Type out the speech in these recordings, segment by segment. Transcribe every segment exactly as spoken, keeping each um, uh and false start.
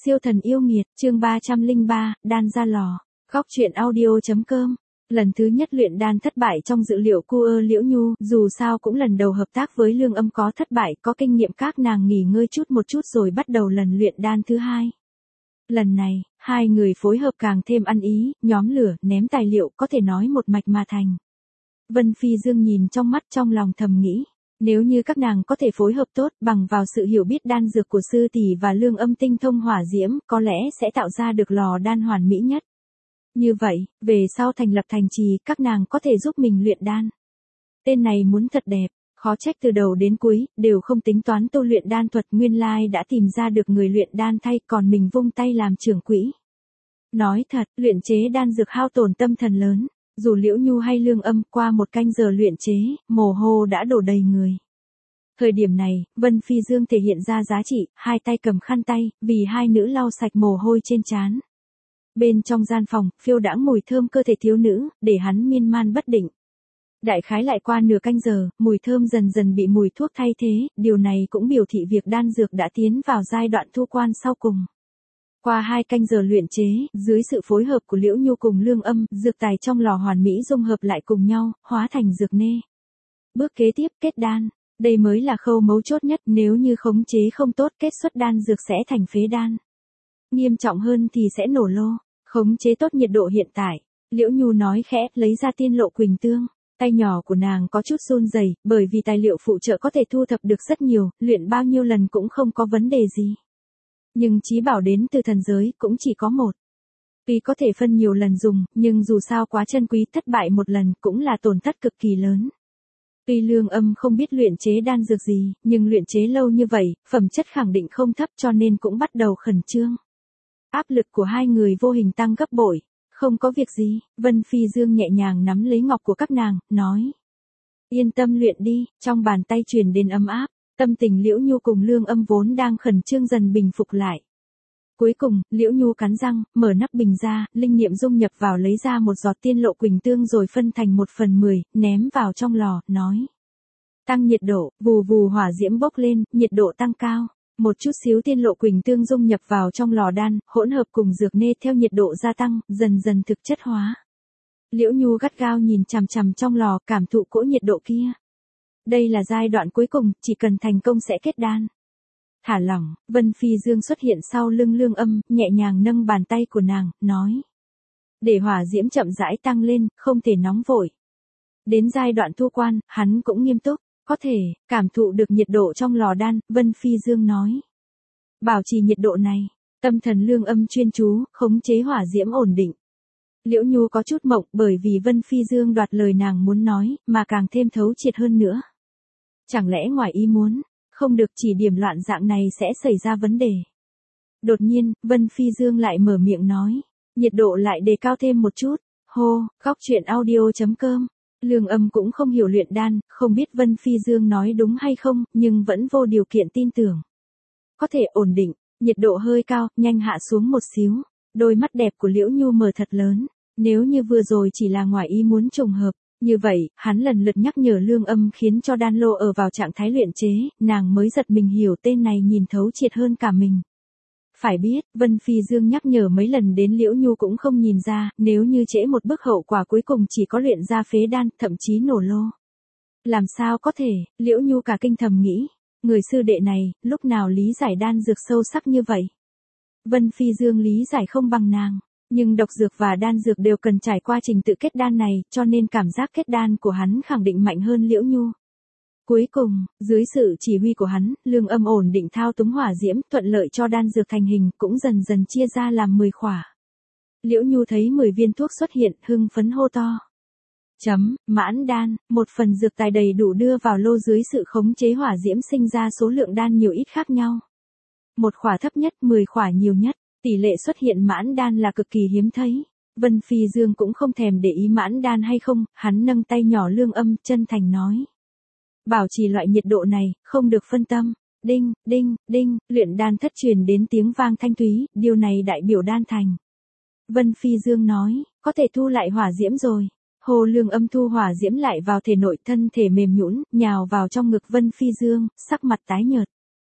Siêu thần yêu nghiệt, chương ba trăm lẻ ba, đan ra lò. Góc truyện audio.com. Lần thứ nhất luyện đan thất bại trong dự liệu cô ơ Liễu Nhu, dù sao cũng lần đầu hợp tác với Lương Âm có thất bại, có kinh nghiệm các nàng nghỉ ngơi chút một chút rồi bắt đầu lần luyện đan thứ hai. Lần này, hai người phối hợp càng thêm ăn ý, nhóm lửa, ném tài liệu, có thể nói một mạch mà thành. Vân Phi Dương nhìn trong mắt trong lòng thầm nghĩ. Nếu như các nàng có thể phối hợp tốt bằng vào sự hiểu biết đan dược của sư tỷ và Lương Âm tinh thông hỏa diễm, có lẽ sẽ tạo ra được lò đan hoàn mỹ nhất. Như vậy, về sau thành lập thành trì, các nàng có thể giúp mình luyện đan. Tên này muốn thật đẹp, khó trách từ đầu đến cuối, đều không tính toán tu luyện đan thuật, nguyên lai đã tìm ra được người luyện đan thay, còn mình vung tay làm trưởng quỹ. Nói thật, luyện chế đan dược hao tổn tâm thần lớn. Dù Liễu Nhu hay Lương Âm, qua một canh giờ luyện chế, mồ hôi đã đổ đầy người. Thời điểm này, Vân Phi Dương thể hiện ra giá trị, hai tay cầm khăn tay, vì hai nữ lau sạch mồ hôi trên trán. Bên trong gian phòng, phiêu đãng mùi thơm cơ thể thiếu nữ, để hắn miên man bất định. Đại khái lại qua nửa canh giờ, mùi thơm dần dần bị mùi thuốc thay thế, điều này cũng biểu thị việc đan dược đã tiến vào giai đoạn thu quan sau cùng. Qua hai canh giờ luyện chế, dưới sự phối hợp của Liễu Nhu cùng Lương Âm, dược tài trong lò hoàn mỹ dung hợp lại cùng nhau, hóa thành dược nê. Bước kế tiếp, kết đan. Đây mới là khâu mấu chốt nhất, nếu như khống chế không tốt, kết xuất đan dược sẽ thành phế đan. Nghiêm trọng hơn thì sẽ nổ lô. Khống chế tốt nhiệt độ hiện tại. Liễu Nhu nói khẽ, lấy ra tiên lộ quỳnh tương. Tay nhỏ của nàng có chút run rẩy, bởi vì tài liệu phụ trợ có thể thu thập được rất nhiều, luyện bao nhiêu lần cũng không có vấn đề gì. Nhưng chí bảo đến từ thần giới cũng chỉ có một. Tuy có thể phân nhiều lần dùng, nhưng dù sao quá chân quý, thất bại một lần cũng là tổn thất cực kỳ lớn. Tuy Lương Âm không biết luyện chế đan dược gì, nhưng luyện chế lâu như vậy, phẩm chất khẳng định không thấp cho nên cũng bắt đầu khẩn trương. Áp lực của hai người vô hình tăng gấp bội. Không có việc gì, Vân Phi Dương nhẹ nhàng nắm lấy ngọc của các nàng, nói. Yên tâm luyện đi, trong bàn tay truyền đến ấm áp. Tâm tình Liễu Nhu cùng Lương Âm vốn đang khẩn trương dần bình phục lại. Cuối cùng, Liễu Nhu cắn răng, mở nắp bình ra, linh niệm dung nhập vào lấy ra một giọt tiên lộ quỳnh tương rồi phân thành một phần mười, ném vào trong lò, nói. Tăng nhiệt độ, vù vù hỏa diễm bốc lên, nhiệt độ tăng cao. Một chút xíu tiên lộ quỳnh tương dung nhập vào trong lò đan, hỗn hợp cùng dược nê theo nhiệt độ gia tăng, dần dần thực chất hóa. Liễu Nhu gắt gao nhìn chằm chằm trong lò, cảm thụ cỗ nhiệt độ kia. Đây là giai đoạn cuối cùng, chỉ cần thành công sẽ kết đan. Thả lỏng, Vân Phi Dương xuất hiện sau lưng Lương Âm, nhẹ nhàng nâng bàn tay của nàng, nói. Để hỏa diễm chậm rãi tăng lên, không thể nóng vội. Đến giai đoạn thu quan, hắn cũng nghiêm túc, có thể, cảm thụ được nhiệt độ trong lò đan, Vân Phi Dương nói. Bảo trì nhiệt độ này, tâm thần Lương Âm chuyên chú, khống chế hỏa diễm ổn định. Liễu Nhu có chút mộng bởi vì Vân Phi Dương đoạt lời nàng muốn nói, mà càng thêm thấu triệt hơn nữa. Chẳng lẽ ngoài ý muốn, không được chỉ điểm loạn dạng này sẽ xảy ra vấn đề. Đột nhiên, Vân Phi Dương lại mở miệng nói, nhiệt độ lại đề cao thêm một chút, hô, góc truyện audio.com. Lương Âm cũng không hiểu luyện đan, không biết Vân Phi Dương nói đúng hay không, nhưng vẫn vô điều kiện tin tưởng. Có thể ổn định, nhiệt độ hơi cao, nhanh hạ xuống một xíu, đôi mắt đẹp của Liễu Nhu mở thật lớn, nếu như vừa rồi chỉ là ngoài ý muốn trùng hợp. Như vậy, hắn lần lượt nhắc nhở Lương Âm khiến cho đan lô ở vào trạng thái luyện chế, nàng mới giật mình hiểu tên này nhìn thấu triệt hơn cả mình. Phải biết, Vân Phi Dương nhắc nhở mấy lần đến Liễu Nhu cũng không nhìn ra, nếu như trễ một bước hậu quả cuối cùng chỉ có luyện ra phế đan, thậm chí nổ lô. Làm sao có thể, Liễu Nhu cả kinh thầm nghĩ, người sư đệ này, lúc nào lý giải đan dược sâu sắc như vậy. Vân Phi Dương lý giải không bằng nàng. Nhưng độc dược và đan dược đều cần trải qua trình tự kết đan này, cho nên cảm giác kết đan của hắn khẳng định mạnh hơn Liễu Nhu. Cuối cùng, dưới sự chỉ huy của hắn, Lương Âm ổn định thao túng hỏa diễm, thuận lợi cho đan dược thành hình, cũng dần dần chia ra làm mười khỏa. Liễu Nhu thấy mười viên thuốc xuất hiện, hưng phấn hô to. Chấm, mãn đan, một phần dược tài đầy đủ đưa vào lô dưới sự khống chế hỏa diễm sinh ra số lượng đan nhiều ít khác nhau. Một khỏa thấp nhất, mười khỏa nhiều nhất. Tỷ lệ xuất hiện mãn đan là cực kỳ hiếm thấy. Vân Phi Dương cũng không thèm để ý mãn đan hay không, hắn nâng tay nhỏ Lương Âm, chân thành nói. Bảo trì loại nhiệt độ này, không được phân tâm. Đinh, đinh, đinh, luyện đan thất truyền đến tiếng vang thanh thúy, điều này đại biểu đan thành. Vân Phi Dương nói, có thể thu lại hỏa diễm rồi. Hồ Lương Âm thu hỏa diễm lại vào thể nội, thân thể mềm nhũn, nhào vào trong ngực Vân Phi Dương, sắc mặt tái nhợt.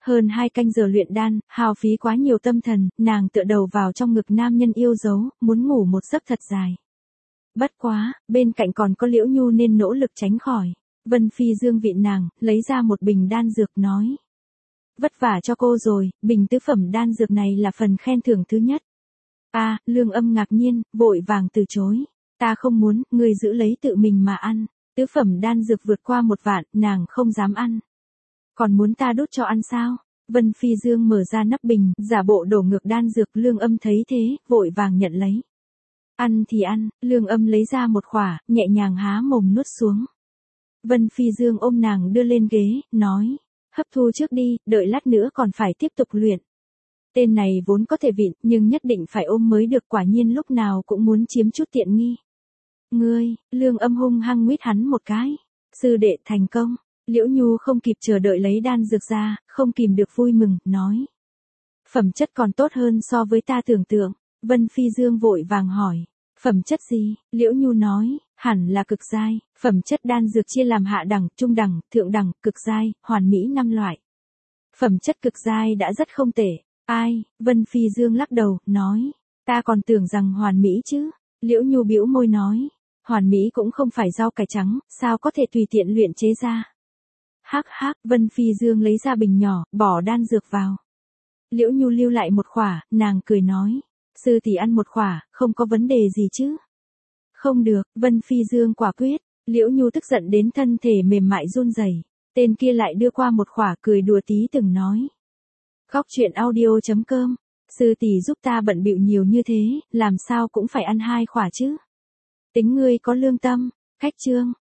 Hơn hai canh giờ luyện đan, hao phí quá nhiều tâm thần, nàng tựa đầu vào trong ngực nam nhân yêu dấu, muốn ngủ một giấc thật dài. Bất quá, bên cạnh còn có Liễu Nhu nên nỗ lực tránh khỏi. Vân Phi Dương vịn nàng, lấy ra một bình đan dược nói. Vất vả cho cô rồi, bình tứ phẩm đan dược này là phần khen thưởng thứ nhất. A, à, Lương Âm ngạc nhiên, vội vàng từ chối. Ta không muốn, ngươi giữ lấy tự mình mà ăn. Tứ phẩm đan dược vượt qua một vạn, nàng không dám ăn. Còn muốn ta đút cho ăn sao? Vân Phi Dương mở ra nắp bình, giả bộ đổ ngược đan dược. Lương Âm thấy thế, vội vàng nhận lấy. Ăn thì ăn, Lương Âm lấy ra một khỏa, nhẹ nhàng há mồm nuốt xuống. Vân Phi Dương ôm nàng đưa lên ghế, nói. Hấp thu trước đi, đợi lát nữa còn phải tiếp tục luyện. Tên này vốn có thể vịn, nhưng nhất định phải ôm mới được, quả nhiên lúc nào cũng muốn chiếm chút tiện nghi. Ngươi, Lương Âm hung hăng nguyết hắn một cái. Sư đệ thành công. Liễu Nhu không kịp chờ đợi lấy đan dược ra, không kìm được vui mừng, nói. Phẩm chất còn tốt hơn so với ta tưởng tượng. Vân Phi Dương vội vàng hỏi. Phẩm chất gì? Liễu Nhu nói, hẳn là cực giai. Phẩm chất đan dược chia làm hạ đẳng, trung đẳng, thượng đẳng, cực giai, hoàn mỹ năm loại. Phẩm chất cực giai đã rất không tệ. Ai? Vân Phi Dương lắc đầu, nói. Ta còn tưởng rằng hoàn mỹ chứ. Liễu Nhu bĩu môi nói. Hoàn mỹ cũng không phải rau cải trắng, sao có thể tùy tiện luyện chế ra. Hắc hắc, Vân Phi Dương lấy ra bình nhỏ, bỏ đan dược vào. Liễu Nhu lưu lại một khỏa, nàng cười nói. Sư tỷ ăn một khỏa, không có vấn đề gì chứ. Không được, Vân Phi Dương quả quyết. Liễu Nhu tức giận đến thân thể mềm mại run rẩy. Tên kia lại đưa qua một khỏa, cười đùa tí từng nói. Góc truyện audio chấm com. Sư tỷ giúp ta bận bịu nhiều như thế, làm sao cũng phải ăn hai khỏa chứ. Tính ngươi có lương tâm. Khách chương.